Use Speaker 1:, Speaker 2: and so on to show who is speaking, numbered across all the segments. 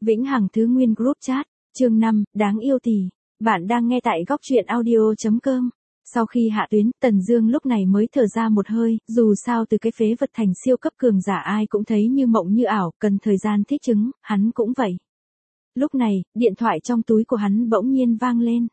Speaker 1: Vĩnh Hằng Thứ Nguyên Group Chat, chương 5, đáng yêu tỷ. Bạn đang nghe tại góc truyện audio.com. Sau khi hạ tuyến, Tần Dương lúc này mới thở ra một hơi, dù sao từ cái phế vật thành siêu cấp cường giả ai cũng thấy như mộng như ảo, cần thời gian thích ứng, hắn cũng vậy. Lúc này, điện thoại trong túi của hắn bỗng nhiên vang lên.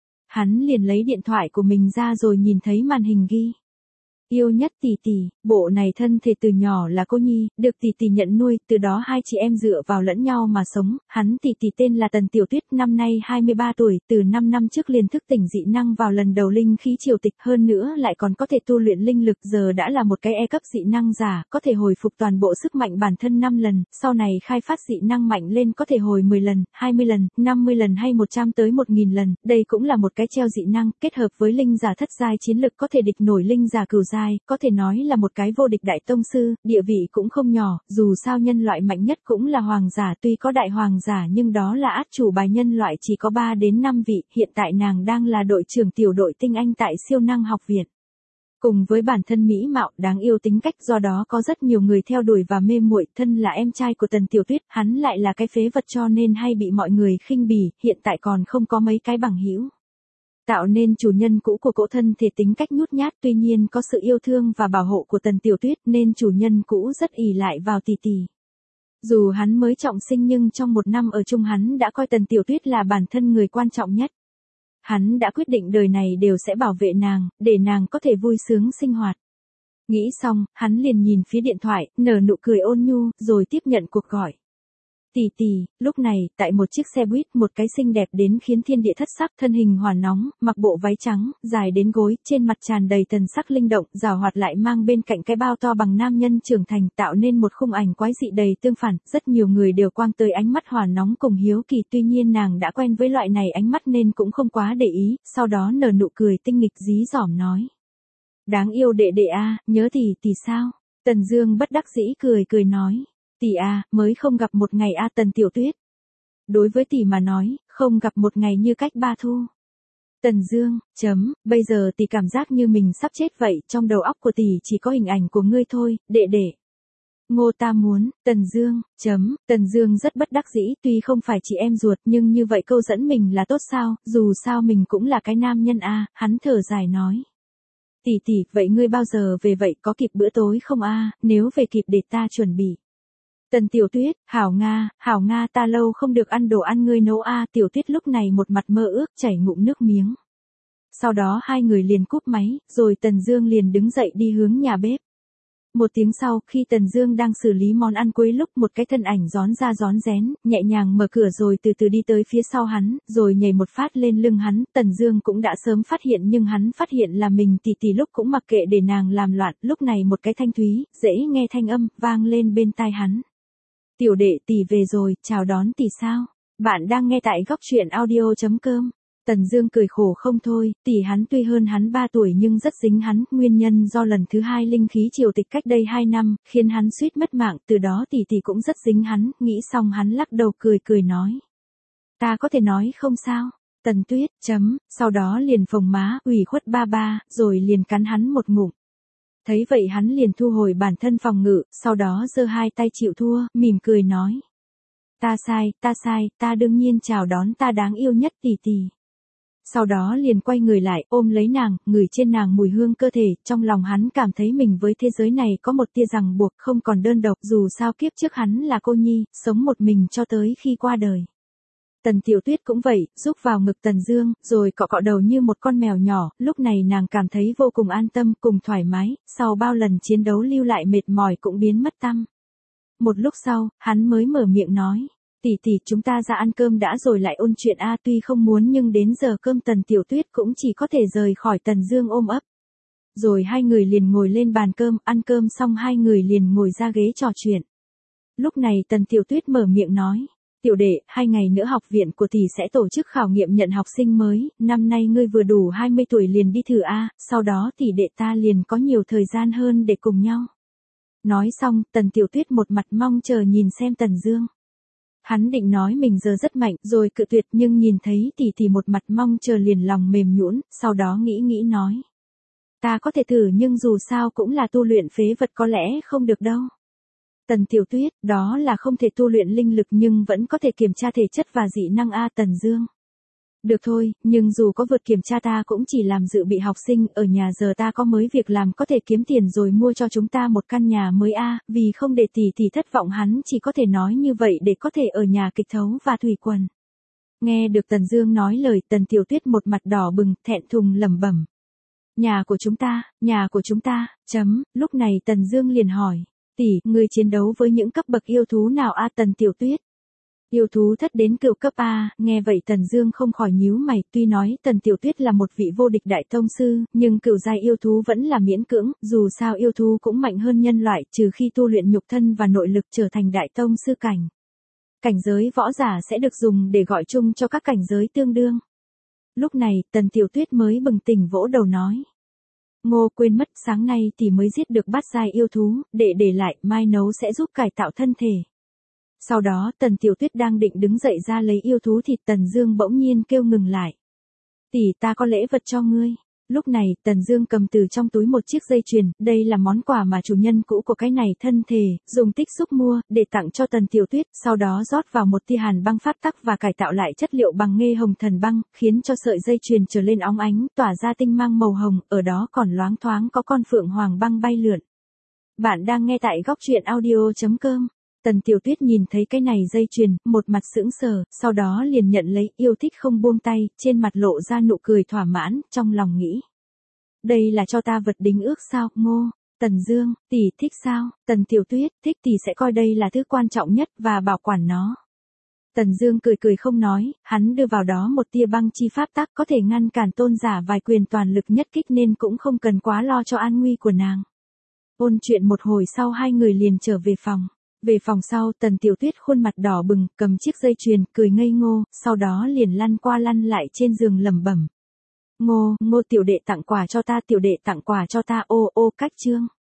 Speaker 1: Hắn liền lấy điện thoại của mình ra rồi nhìn thấy màn hình ghi. Yêu nhất tỷ tỷ, bộ này thân thể từ nhỏ là cô nhi, được tỷ tỷ nhận nuôi, từ đó hai chị em dựa vào lẫn nhau mà sống, hắn tỷ tỷ tên là Tần Tiểu Tuyết, năm nay 23 tuổi, từ 5 năm trước liền thức tỉnh dị năng vào lần đầu linh khí triều tịch, hơn nữa lại còn có thể tu luyện linh lực, giờ đã là một cái E cấp dị năng giả, có thể hồi phục toàn bộ sức mạnh bản thân 5 lần, sau này khai phát dị năng mạnh lên có thể hồi 10 lần, 20 lần, 50 lần hay 100 tới 1000 lần, đây cũng là một cái treo dị năng, kết hợp với linh giả thất giai chiến lực có thể địch nổi linh giả cửu giai. Có thể nói là một cái vô địch đại tông sư, địa vị cũng không nhỏ, dù sao nhân loại mạnh nhất cũng là hoàng giả, tuy có đại hoàng giả nhưng đó là át chủ bài, nhân loại chỉ có 3 đến 5 vị, hiện tại nàng đang là đội trưởng tiểu đội tinh anh tại siêu năng học viện. Cùng với bản thân mỹ mạo đáng yêu tính cách, do đó có rất nhiều người theo đuổi và mê muội, thân là em trai của Tần Tiểu Tuyết, hắn lại là cái phế vật cho nên hay bị mọi người khinh bỉ, hiện tại còn không có mấy cái bằng hữu. Tạo nên chủ nhân cũ của cỗ thân thể tính cách nhút nhát, tuy nhiên có sự yêu thương và bảo hộ của Tần Tiểu Tuyết nên chủ nhân cũ rất ỷ lại vào tỷ tỷ. Dù hắn mới trọng sinh nhưng trong một năm ở chung hắn đã coi Tần Tiểu Tuyết là bản thân người quan trọng nhất. Hắn đã quyết định đời này đều sẽ bảo vệ nàng, để nàng có thể vui sướng sinh hoạt. Nghĩ xong, hắn liền nhìn phía điện thoại, nở nụ cười ôn nhu, rồi tiếp nhận cuộc gọi. Tỷ tỷ, lúc này, tại một chiếc xe buýt, một cái xinh đẹp đến khiến thiên địa thất sắc, thân hình hỏa nóng, mặc bộ váy trắng, dài đến gối, trên mặt tràn đầy thần sắc linh động, giảo hoạt lại mang bên cạnh cái bao to bằng nam nhân trưởng thành, tạo nên một khung ảnh quái dị đầy tương phản, rất nhiều người đều quang tới ánh mắt hỏa nóng cùng hiếu kỳ, tuy nhiên nàng đã quen với loại này ánh mắt nên cũng không quá để ý, sau đó nở nụ cười tinh nghịch dí dỏm nói. Đáng yêu đệ đệ a, nhớ tỷ sao? Tần Dương bất đắc dĩ cười nói. Tỷ à, mới không gặp một ngày a Tần Tiểu Tuyết. Đối với tỷ mà nói, không gặp một ngày như cách 3 thu. Tần Dương, bây giờ tỷ cảm giác như mình sắp chết vậy, trong đầu óc của tỷ chỉ có hình ảnh của ngươi thôi, đệ đệ. Ngô ta muốn, Tần Dương, Tần Dương rất bất đắc dĩ, tuy không phải chị em ruột nhưng như vậy câu dẫn mình là tốt sao, dù sao mình cũng là cái nam nhân a, hắn thở dài nói. Tỷ, vậy ngươi bao giờ về vậy, có kịp bữa tối không a, nếu về kịp để ta chuẩn bị. Tần Tiểu Tuyết, hảo Nga, ta lâu không được ăn đồ ăn ngươi nấu a. Tiểu Tuyết lúc này một mặt mơ ước chảy ngụm nước miếng. Sau đó hai người liền cúp máy, rồi Tần Dương liền đứng dậy đi hướng nhà bếp. Một tiếng sau, khi Tần Dương đang xử lý món ăn cuối lúc một cái thân ảnh rón ra rón rén, nhẹ nhàng mở cửa rồi từ từ đi tới phía sau hắn, rồi nhảy một phát lên lưng hắn, Tần Dương cũng đã sớm phát hiện nhưng hắn phát hiện là mình tỷ lúc cũng mặc kệ để nàng làm loạn, lúc này một cái thanh thúy, dễ nghe thanh âm, vang lên bên tai hắn. Tiểu đệ tỷ về rồi, chào đón tỷ sao? Bạn đang nghe tại góc truyện audio.com. Tần Dương cười khổ không thôi, tỷ hắn tuy hơn hắn 3 tuổi nhưng rất dính hắn, nguyên nhân do lần thứ 2 linh khí triều tịch cách đây 2 năm, khiến hắn suýt mất mạng, từ đó tỷ cũng rất dính hắn, nghĩ xong hắn lắc đầu cười nói. Ta có thể nói không sao? Tần Tuyết, sau đó liền phồng má, ủy khuất ba, rồi liền cắn hắn một ngụm. Thấy vậy hắn liền thu hồi bản thân phòng ngự, sau đó giơ hai tay chịu thua, mỉm cười nói. Ta sai, ta đương nhiên chào đón ta đáng yêu nhất tỷ. Sau đó liền quay người lại, ôm lấy nàng, ngửi trên nàng mùi hương cơ thể, trong lòng hắn cảm thấy mình với thế giới này có một tia ràng buộc, không còn đơn độc, dù sao kiếp trước hắn là cô nhi, sống một mình cho tới khi qua đời. Tần Tiểu Tuyết cũng vậy, rúc vào ngực Tần Dương, rồi cọ đầu như một con mèo nhỏ, lúc này nàng cảm thấy vô cùng an tâm, cùng thoải mái, sau bao lần chiến đấu lưu lại mệt mỏi cũng biến mất tăm. Một lúc sau, hắn mới mở miệng nói, tỷ chúng ta ra ăn cơm đã rồi lại ôn chuyện a, tuy không muốn nhưng đến giờ cơm Tần Tiểu Tuyết cũng chỉ có thể rời khỏi Tần Dương ôm ấp. Rồi hai người liền ngồi lên bàn cơm, ăn cơm xong hai người liền ngồi ra ghế trò chuyện. Lúc này Tần Tiểu Tuyết mở miệng nói. Tiểu đệ, 2 ngày nữa học viện của tỷ sẽ tổ chức khảo nghiệm nhận học sinh mới, năm nay ngươi vừa đủ 20 tuổi liền đi thử a, sau đó tỷ đệ ta liền có nhiều thời gian hơn để cùng nhau. Nói xong, Tần Tiểu Tuyết một mặt mong chờ nhìn xem Tần Dương. Hắn định nói mình giờ rất mạnh, rồi cự tuyệt nhưng nhìn thấy tỷ một mặt mong chờ liền lòng mềm nhũn, sau đó nghĩ nói. Ta có thể thử nhưng dù sao cũng là tu luyện phế vật có lẽ không được đâu. Tần Tiểu Tuyết, đó là không thể tu luyện linh lực nhưng vẫn có thể kiểm tra thể chất và dị năng a Tần Dương. Được thôi, nhưng dù có vượt kiểm tra ta cũng chỉ làm dự bị học sinh, ở nhà giờ ta có mới việc làm có thể kiếm tiền rồi mua cho chúng ta một căn nhà mới a, vì không để tỷ tỷ thất vọng hắn chỉ có thể nói như vậy để có thể ở nhà kịch thấu và thủy quần. Nghe được Tần Dương nói lời, Tần Tiểu Tuyết một mặt đỏ bừng, thẹn thùng lẩm bẩm. Nhà của chúng ta, lúc này Tần Dương liền hỏi, tỷ, ngươi chiến đấu với những cấp bậc yêu thú nào a Tần Tiểu Tuyết? Yêu thú thất đến cửu cấp A, nghe vậy Tần Dương không khỏi nhíu mày, tuy nói Tần Tiểu Tuyết là một vị vô địch đại tông sư, nhưng cửu giai yêu thú vẫn là miễn cưỡng, dù sao yêu thú cũng mạnh hơn nhân loại, trừ khi tu luyện nhục thân và nội lực trở thành đại tông sư cảnh. Cảnh giới võ giả sẽ được dùng để gọi chung cho các cảnh giới tương đương. Lúc này, Tần Tiểu Tuyết mới bừng tỉnh vỗ đầu nói. Ngô, quên mất, sáng nay tỷ mới giết được bát giai yêu thú, để lại, mai nấu sẽ giúp cải tạo thân thể. Sau đó Tần Tiểu Tuyết đang định đứng dậy ra lấy yêu thú thịt, Tần Dương bỗng nhiên kêu ngừng lại. Tỷ, ta có lễ vật cho ngươi. Lúc này Tần Dương cầm từ trong túi một chiếc dây chuyền, đây là món quà mà chủ nhân cũ của cái này thân thể dùng tích xúc mua, để tặng cho Tần Tiểu Tuyết, sau đó rót vào một tia hàn băng pháp tắc và cải tạo lại chất liệu bằng nghê hồng thần băng, khiến cho sợi dây chuyền trở lên óng ánh, tỏa ra tinh mang màu hồng, ở đó còn loáng thoáng có con phượng hoàng băng bay lượn. Bạn đang nghe tại goctruyện.audio.com. Tần Tiểu Tuyết nhìn thấy cái này dây chuyền, một mặt sững sờ, sau đó liền nhận lấy, yêu thích không buông tay, trên mặt lộ ra nụ cười thỏa mãn, trong lòng nghĩ. Đây là cho ta vật đính ước sao, Ngô? Tần Dương, tỷ thích sao? Tần Tiểu Tuyết, thích, tỷ sẽ coi đây là thứ quan trọng nhất và bảo quản nó. Tần Dương cười cười không nói, hắn đưa vào đó một tia băng chi pháp tắc có thể ngăn cản tôn giả vài quyền toàn lực nhất kích nên cũng không cần quá lo cho an nguy của nàng. Ôn chuyện một hồi sau hai người liền trở về phòng. Về phòng sau, Tần Tiểu Tuyết khuôn mặt đỏ bừng, cầm chiếc dây chuyền, cười ngây ngô, sau đó liền lăn qua lăn lại trên giường lẩm bẩm. Ngô, tiểu đệ tặng quà cho ta, tiểu đệ tặng quà cho ta, ô cách chương.